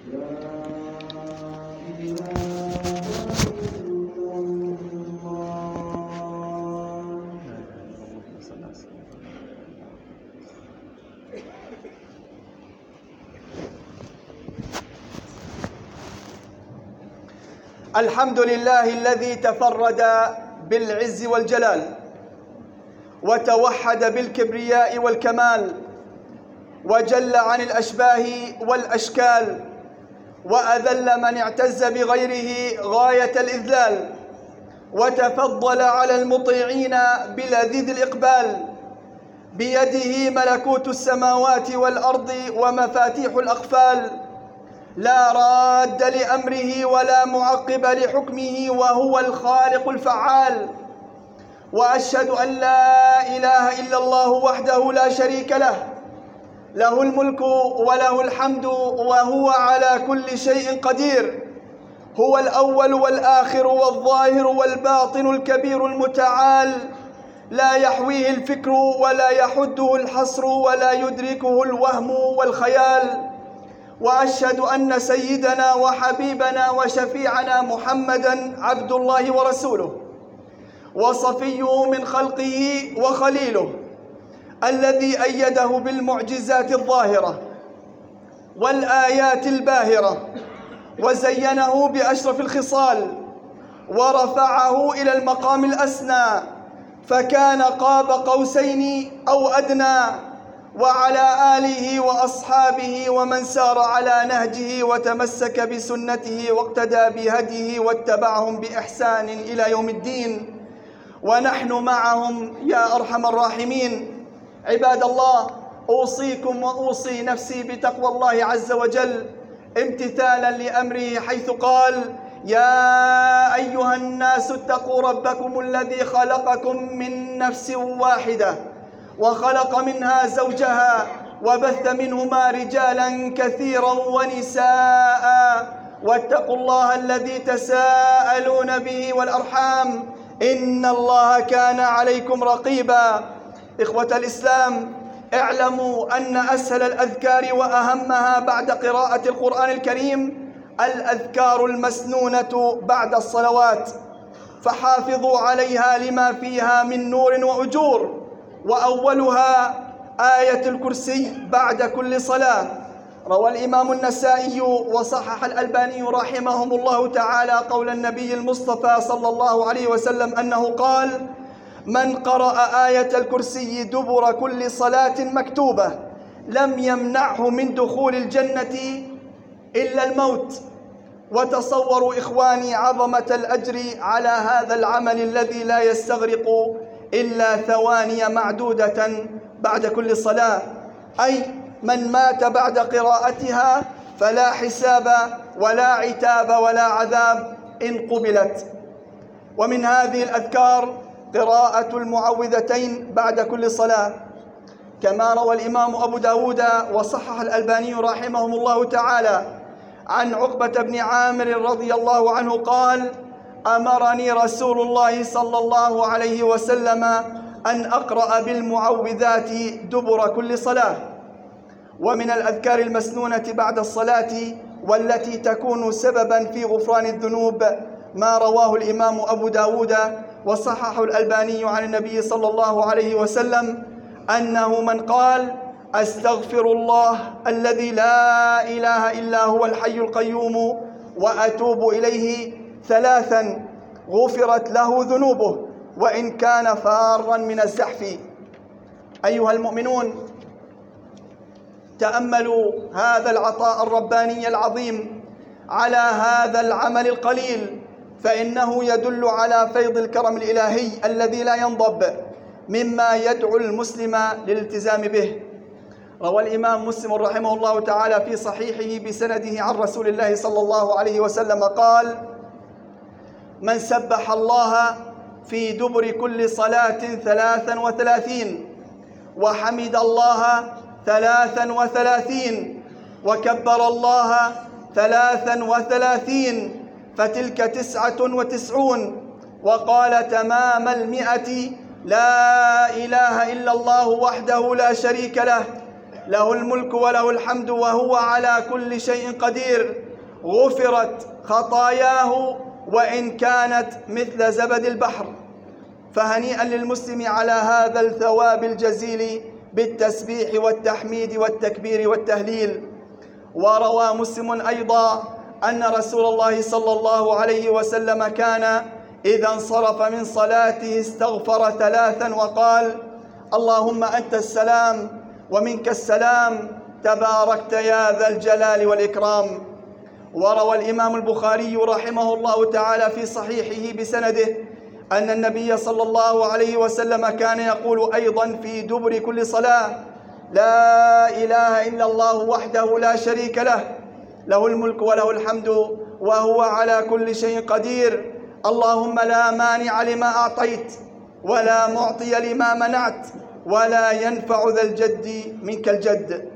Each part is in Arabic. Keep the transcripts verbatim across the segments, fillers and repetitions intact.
الحمد لله الذي تفرد بالعز والجلال وتوحد بالكبرياء والكمال وجل عن الأشباه والأشكال وأذل من اعتز بغيره غاية الإذلال وتفضل على المطيعين بلذيذ الإقبال بيده ملكوت السماوات والأرض ومفاتيح الأقفال لا راد لأمره ولا معقب لحكمه وهو الخالق الفعال وأشهد أن لا إله إلا الله وحده لا شريك له له الملك وله الحمد وهو على كل شيء قدير هو الأول والآخر والظاهر والباطن الكبير المتعال لا يحويه الفكر ولا يحده الحصر ولا يدركه الوهم والخيال وأشهد أن سيدنا وحبيبنا وشفيعنا محمدًا عبد الله ورسوله وصفيه من خلقه وخليله الذي أيده بالمعجزات الظاهرة والآيات الباهرة وزينه بأشرف الخصال ورفعه إلى المقام الأسنى فكان قاب قوسين أو أدنى وعلى آله وأصحابه ومن سار على نهجه وتمسك بسنته واقتدى بهديه واتبعهم بإحسان إلى يوم الدين ونحن معهم يا أرحم الراحمين. عباد الله، أوصيكم وأوصي نفسي بتقوى الله عز وجل امتثالا لأمره حيث قال: يا أيها الناس اتقوا ربكم الذي خلقكم من نفس واحدة وخلق منها زوجها وبث منهما رجالا كثيرا ونساء واتقوا الله الذي تساءلون به والأرحام إن الله كان عليكم رقيبا. إخوة الإسلام، اعلموا أن أسهل الأذكار وأهمها بعد قراءة القرآن الكريم الأذكار المسنونة بعد الصلوات، فحافظوا عليها لما فيها من نور وأجور، وأولها آية الكرسي بعد كل صلاة. روى الإمام النسائي وصحح الألباني رحمهم الله تعالى قول النبي المصطفى صلى الله عليه وسلم أنه قال: من قرأ آية الكرسي دبر كل صلاة مكتوبة لم يمنعه من دخول الجنة إلا الموت. وتصوروا إخواني عظمة الأجر على هذا العمل الذي لا يستغرق إلا ثواني معدودة بعد كل صلاة، أي من مات بعد قراءتها فلا حساب ولا عتاب ولا عذاب إن قبلت. ومن هذه الأذكار قراءة المعوذتين بعد كل صلاة، كما روى الإمام أبو داود وصحح الألباني رحمهم الله تعالى عن عقبة بن عامر رضي الله عنه قال: أمرني رسول الله صلى الله عليه وسلم أن أقرأ بالمعوذات دبر كل صلاة. ومن الأذكار المسنونة بعد الصلاة والتي تكون سببا في غفران الذنوب ما رواه الإمام أبو داود وصححه الألباني عن النبي صلى الله عليه وسلم أنه من قال: أستغفر الله الذي لا إله إلا هو الحي القيوم وأتوب إليه ثلاثا غفرت له ذنوبه وإن كان فارا من الزحف. أيها المؤمنون، تأملوا هذا العطاء الرباني العظيم على هذا العمل القليل، فإنه يدل على فيض الكرم الإلهي الذي لا ينضب مما يدعو المسلم للالتزام به. روى الإمام مسلم رحمه الله تعالى في صحيحه بسنده عن رسول الله صلى الله عليه وسلم قال: من سبح الله في دبر كل صلاة ثلاثا وثلاثين وحمد الله ثلاثا وثلاثين وكبر الله ثلاثا وثلاثين فتلك تسعة وتسعون وقال تمام المئة: لا إله إلا الله وحده لا شريك له له الملك وله الحمد وهو على كل شيء قدير، غفرت خطاياه وإن كانت مثل زبد البحر. فهنيئا للمسلم على هذا الثواب الجزيل بالتسبيح والتحميد والتكبير والتهليل. وروى مسلم أيضا أن رسول الله صلى الله عليه وسلم كان إذا انصرف من صلاته استغفر ثلاثا وقال: اللهم أنت السلام ومنك السلام، تباركت يا ذا الجلال والإكرام. وروى الإمام البخاري رحمه الله تعالى في صحيحه بسنده أن النبي صلى الله عليه وسلم كان يقول أيضا في دبر كل صلاة: لا إله إلا الله وحده لا شريك له، له الملك وله الحمد وهو على كل شيء قدير، اللهم لا مانع لما أعطيت ولا معطي لما منعت ولا ينفع ذا الجد منك الجد.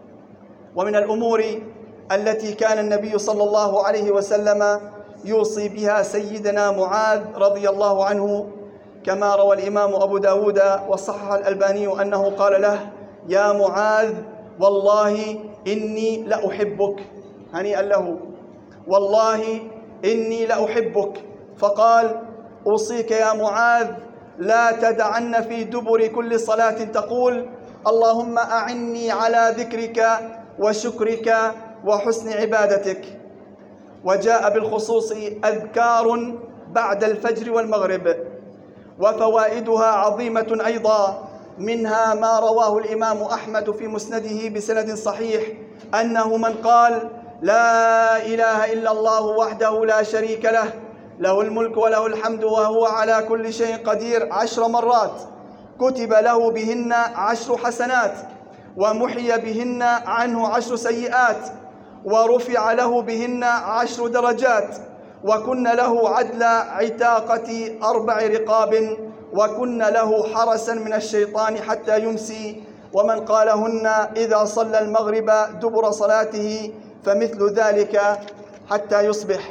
ومن الأمور التي كان النبي صلى الله عليه وسلم يوصي بها سيدنا معاذ رضي الله عنه، كما روى الإمام أبو داود وصحح الألباني أنه قال له: يا معاذ والله إني لأحبك، هنيئا له، والله إني لأحبك. فقال: أوصيك يا معاذ لا تدعن في دبر كل صلاة تقول: اللهم أعني على ذكرك وشكرك وحسن عبادتك. وجاء بالخصوص أذكار بعد الفجر والمغرب، وفوائدها عظيمة أيضا، منها ما رواه الإمام أحمد في مسنده بسند صحيح أنه من قال: لا إله إلا الله وحده لا شريك له، له الملك وله الحمد وهو على كل شيء قدير عشر مرات، كتب له بهن عشر حسنات، ومحي بهن عنه عشر سيئات، ورفع له بهن عشر درجات، وكن له عدل عتاقة أربع رقاب، وكن له حرسا من الشيطان حتى يمسي، ومن قالهن إذا صلى المغرب دبر صلاته فمثل ذلك حتى يصبح.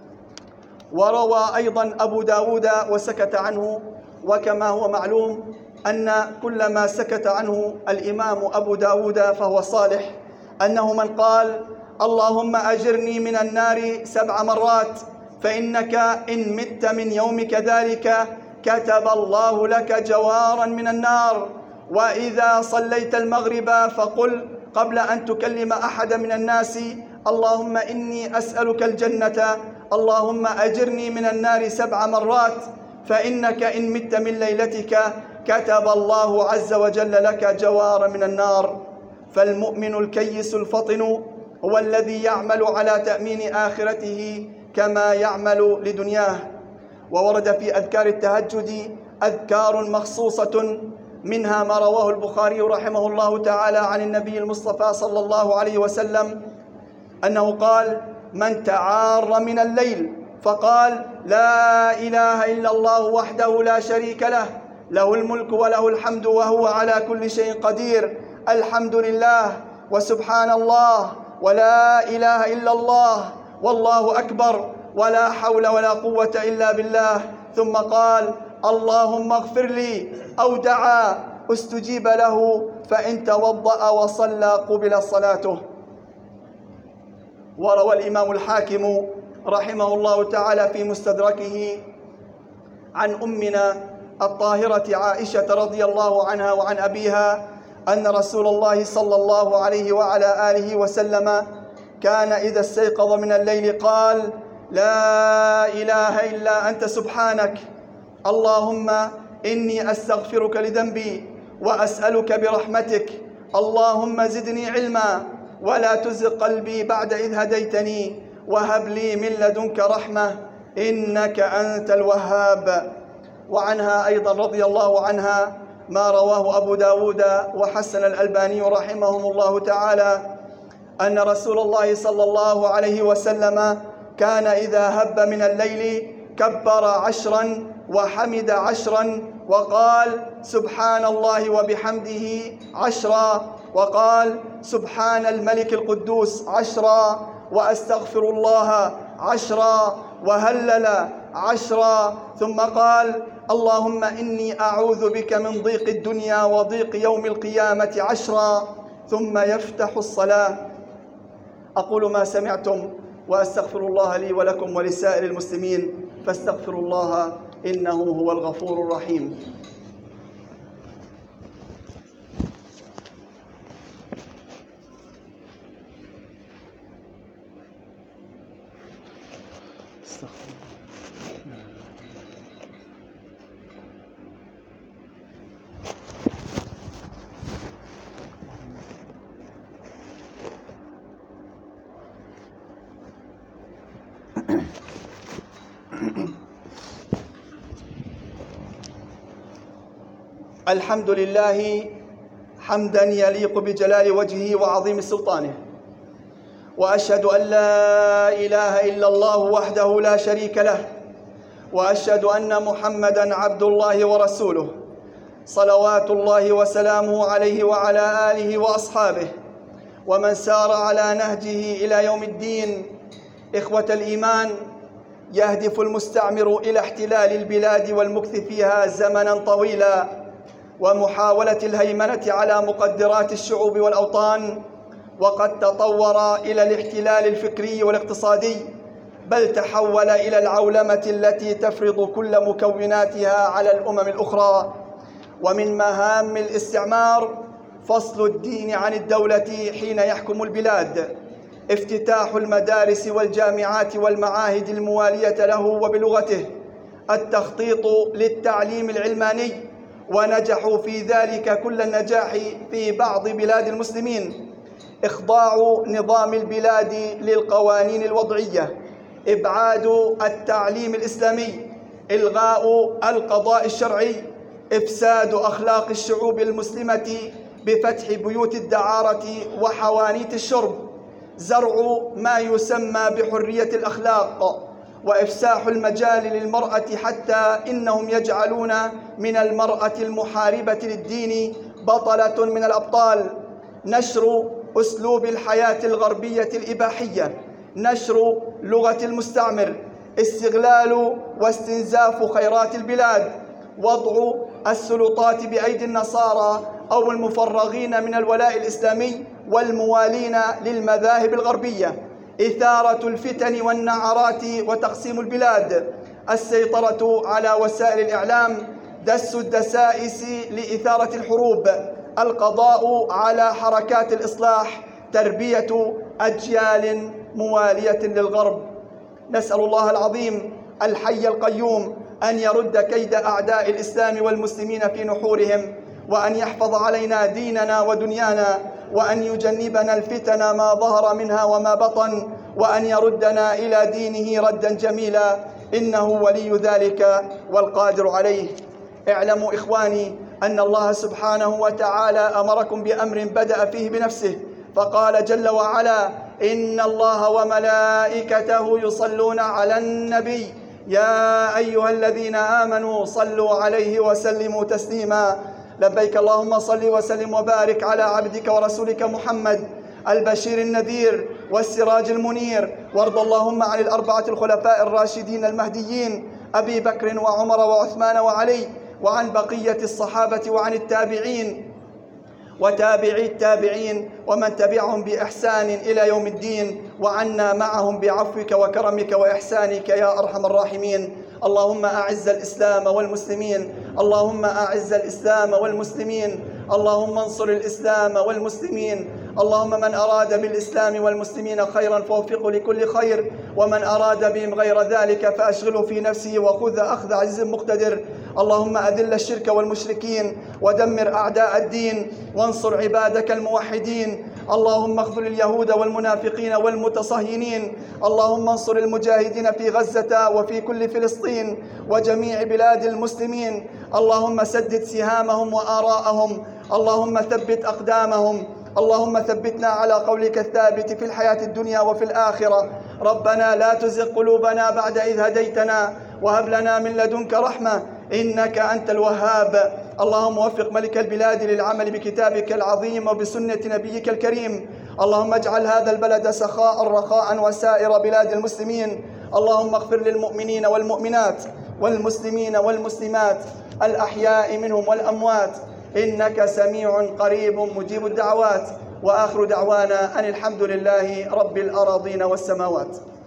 وروى أيضا أبو داود وسكت عنه، وكما هو معلوم أن كل ما سكت عنه الإمام أبو داود فهو صالح، أنه من قال: اللهم أجرني من النار سبع مرات، فإنك إن مت من يومك ذلك كتب الله لك جوارا من النار. وإذا صليت المغرب فقل قبل أن تكلم أحد من الناس: اللهم إني أسألك الجنة، اللهم أجرني من النار سبع مرات، فإنك إن مت من ليلتك كتب الله عز وجل لك جوارا من النار. فالمؤمن الكيس الفطن هو الذي يعمل على تأمين آخرته كما يعمل لدنياه. وورد في أذكار التهجد أذكار مخصوصة، منها ما رواه البخاري رحمه الله تعالى عن النبي المصطفى صلى الله عليه وسلم أنه قال: من تعار من الليل فقال: لا إله إلا الله وحده لا شريك له، له الملك وله الحمد وهو على كل شيء قدير، الحمد لله وسبحان الله ولا إله إلا الله والله أكبر ولا حول ولا قوة إلا بالله، ثم قال: اللهم اغفر لي، أو دعا استجيب له، فإن توضأ وصلى قبل صلاته. وروى الإمام الحاكم رحمه الله تعالى في مستدركه عن أمنا الطاهرة عائشة رضي الله عنها وعن أبيها أن رسول الله صلى الله عليه وعلى آله وسلم كان إذا استيقظ من الليل قال: لا إله إلا أنت سبحانك، اللهم إني أستغفرك لذنبي وأسألك برحمتك، اللهم زدني علما ولا تزغ قلبي بعد إذ هديتني وهب لي من لدنك رحمة إنك أنت الوهاب. وعنها أيضا رضي الله عنها ما رواه أبو داود وحسن الألباني رحمهم الله تعالى أن رسول الله صلى الله عليه وسلم كان إذا هب من الليل كبر عشرا وحمد عشرا وقال: سبحان الله وبحمده عشرا، وقال: سبحان الملك القدوس عشرا، وأستغفر الله عشرا، وهلل عشرا، ثم قال: اللهم إني أعوذ بك من ضيق الدنيا وضيق يوم القيامة عشرا، ثم يفتح الصلاة. أقول ما سمعتم وأستغفر الله لي ولكم ولسائر المسلمين فاستغفروا الله إنه هو الغفور الرحيم. الحمد لله حمدا يليق بجلال وجهه وعظيم سلطانه، وأشهد أن لا إله إلا الله وحده لا شريك له، وأشهد أن محمدًا عبد الله ورسوله صلوات الله وسلامه عليه وعلى آله وأصحابه ومن سار على نهجه إلى يوم الدين. إخوة الإيمان، يهدف المستعمر إلى احتلال البلاد والمكث فيها زمناً طويلاً ومحاولة الهيمنة على مقدرات الشعوب والأوطان، وقد تطور إلى الاحتلال الفكري والاقتصادي، بل تحول إلى العولمة التي تفرض كل مكوناتها على الأمم الأخرى. ومن مهام الاستعمار فصل الدين عن الدولة حين يحكم البلاد، افتتاح المدارس والجامعات والمعاهد الموالية له وبلغته، التخطيط للتعليم العلماني، ونجحوا في ذلك كل النجاح في بعض بلاد المسلمين، إخضاع نظام البلاد للقوانين الوضعية، إبعاد التعليم الإسلامي، إلغاء القضاء الشرعي، إفساد أخلاق الشعوب المسلمة بفتح بيوت الدعارة وحوانيت الشرب، زرع ما يسمى بحرية الأخلاق، وإفساح المجال للمرأة حتى إنهم يجعلون من المرأة المحاربة للدين بطلة من الأبطال، نشر أسلوب الحياة الغربية الإباحية، نشر لغة المستعمر، استغلال واستنزاف خيرات البلاد، وضع السلطات بأيدي النصارى أو المفرغين من الولاء الإسلامي والموالين للمذاهب الغربية، إثارة الفتن والنعرات وتقسيم البلاد، السيطرة على وسائل الإعلام، دس الدسائس لإثارة الحروب، القضاء على حركات الإصلاح، تربية أجيال موالية للغرب. نسأل الله العظيم الحي القيوم أن يرد كيد أعداء الإسلام والمسلمين في نحورهم، وأن يحفظ علينا ديننا ودنيانا، وأن يجنبنا الفتن ما ظهر منها وما بطن، وأن يردنا إلى دينه ردا جميلا، إنه ولي ذلك والقادر عليه. اعلموا إخواني أن الله سبحانه وتعالى أمركم بأمر بدأ فيه بنفسه، فقال جل وعلا: إن الله وملائكته يصلون على النبي يا أيها الذين آمنوا صلوا عليه وسلموا تسليما. لبيك اللهم صل وسلم وبارك على عبدك ورسولك محمد البشير النذير والسراج المنير، وارض اللهم عن الأربعة الخلفاء الراشدين المهديين أبي بكر وعمر وعثمان وعلي، وعن بقية الصحابة وعن التابعين وتابعي التابعين ومن تبعهم بإحسان إلى يوم الدين، وعنا معهم بعفوك وكرمك وإحسانك يا أرحم الراحمين. اللهم أعز الإسلام والمسلمين، اللهم أعز الإسلام والمسلمين، اللهم انصر الإسلام والمسلمين، اللهم من أراد بالإسلام والمسلمين خيرا فوفقه لكل خير، ومن أراد بهم غير ذلك فأشغله في نفسه وخذ أخذ عزيز مقتدر. اللهم أذل الشرك والمشركين ودمر أعداء الدين وانصر عبادك الموحدين. اللهم اخذل اليهود والمنافقين والمتصهينين. اللهم انصر المجاهدين في غزة وفي كل فلسطين وجميع بلاد المسلمين. اللهم سدد سهامهم وآراءهم، اللهم ثبت أقدامهم، اللهم ثبتنا على قولك الثابت في الحياة الدنيا وفي الآخرة. ربنا لا تزغ قلوبنا بعد إذ هديتنا وهب لنا من لدنك رحمة إنك أنت الوهاب. اللهم وفق ملك البلاد للعمل بكتابك العظيم وبسنة نبيك الكريم. اللهم اجعل هذا البلد سخاء رخاء وسائر بلاد المسلمين. اللهم اغفر للمؤمنين والمؤمنات والمسلمين والمسلمات الأحياء منهم والأموات إنك سميع قريب مجيب الدعوات. وآخر دعوانا أن الحمد لله رب الأراضين والسماوات.